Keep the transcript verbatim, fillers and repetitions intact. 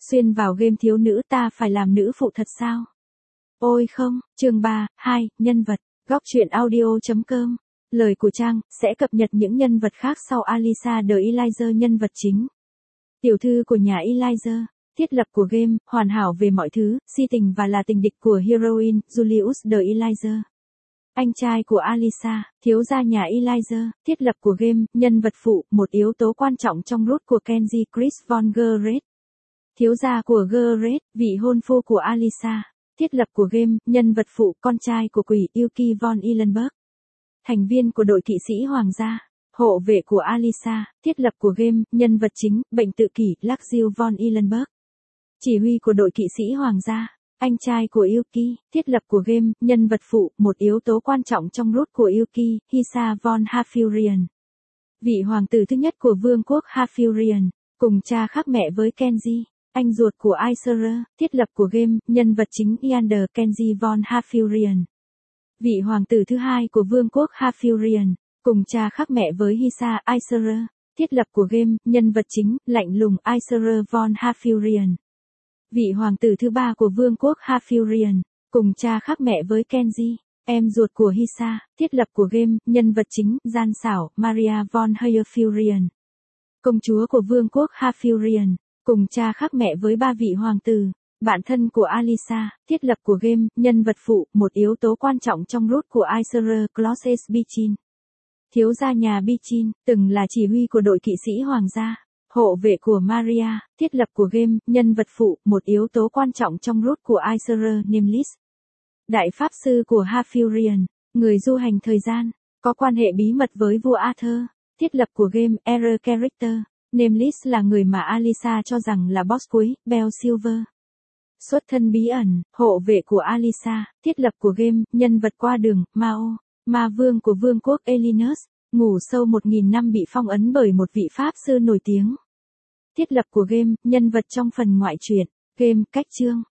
Xuyên vào game thiếu nữ ta phải làm nữ phụ thật sao? Ôi không, chương ba, hai, nhân vật, góc truyện audio.com. Lời của Trang, sẽ cập nhật những nhân vật khác sau Alyssa the Elixir nhân vật chính. Tiểu thư của nhà Elixir, thiết lập của game, hoàn hảo về mọi thứ, si tình và là tình địch của heroine, Julius the Elixir. Anh trai của Alyssa, thiếu gia nhà Elixir, thiết lập của game, nhân vật phụ, một yếu tố quan trọng trong root của Kenji Chris von Gereth. Thiếu gia của Gereth, vị hôn phu của Alyssa, thiết lập của game, nhân vật phụ, con trai của quỷ Yuki von Eilenberg. Thành viên của đội kỵ sĩ hoàng gia, hộ vệ của Alyssa, thiết lập của game, nhân vật chính, bệnh tự kỷ, Laxil von Eilenberg. Chỉ huy của đội kỵ sĩ hoàng gia, anh trai của Yuki, thiết lập của game, nhân vật phụ, một yếu tố quan trọng trong root của Yuki, Hisa von Hafurian. Vị hoàng tử thứ nhất của vương quốc Hafurian, cùng cha khác mẹ với Kenji, anh ruột của Aisara, thiết lập của game, nhân vật chính Yander Kenji von Hafurian. Vị hoàng tử thứ hai của vương quốc Hafurian, cùng cha khác mẹ với Hisa Aisara, thiết lập của game, nhân vật chính, lạnh lùng Aisara von Hafurian. Vị hoàng tử thứ ba của vương quốc Hafurian, cùng cha khác mẹ với Kenji, em ruột của Hisa, thiết lập của game, nhân vật chính, gian xảo, Maria von Hafurian. Công chúa của vương quốc Hafurian, cùng cha khác mẹ với ba vị hoàng tử, bạn thân của Alyssa, thiết lập của game, nhân vật phụ, một yếu tố quan trọng trong root của Aisara, Clauses Bichin. Thiếu gia nhà Bichin, từng là chỉ huy của đội kỵ sĩ hoàng gia, hộ vệ của Maria, thiết lập của game, nhân vật phụ, một yếu tố quan trọng trong root của Aisara, Nimlis. Đại pháp sư của Hafurian, người du hành thời gian, có quan hệ bí mật với vua Arthur, thiết lập của game, Error Character. Nameless là người mà Alyssa cho rằng là boss cuối, Bell Silver. Xuất thân bí ẩn, hộ vệ của Alyssa, thiết lập của game, nhân vật qua đường, Mao, ma vương của vương quốc Elinus, ngủ sâu một nghìn năm bị phong ấn bởi một vị pháp sư nổi tiếng. Thiết lập của game, nhân vật trong phần ngoại truyện, game, cách chương,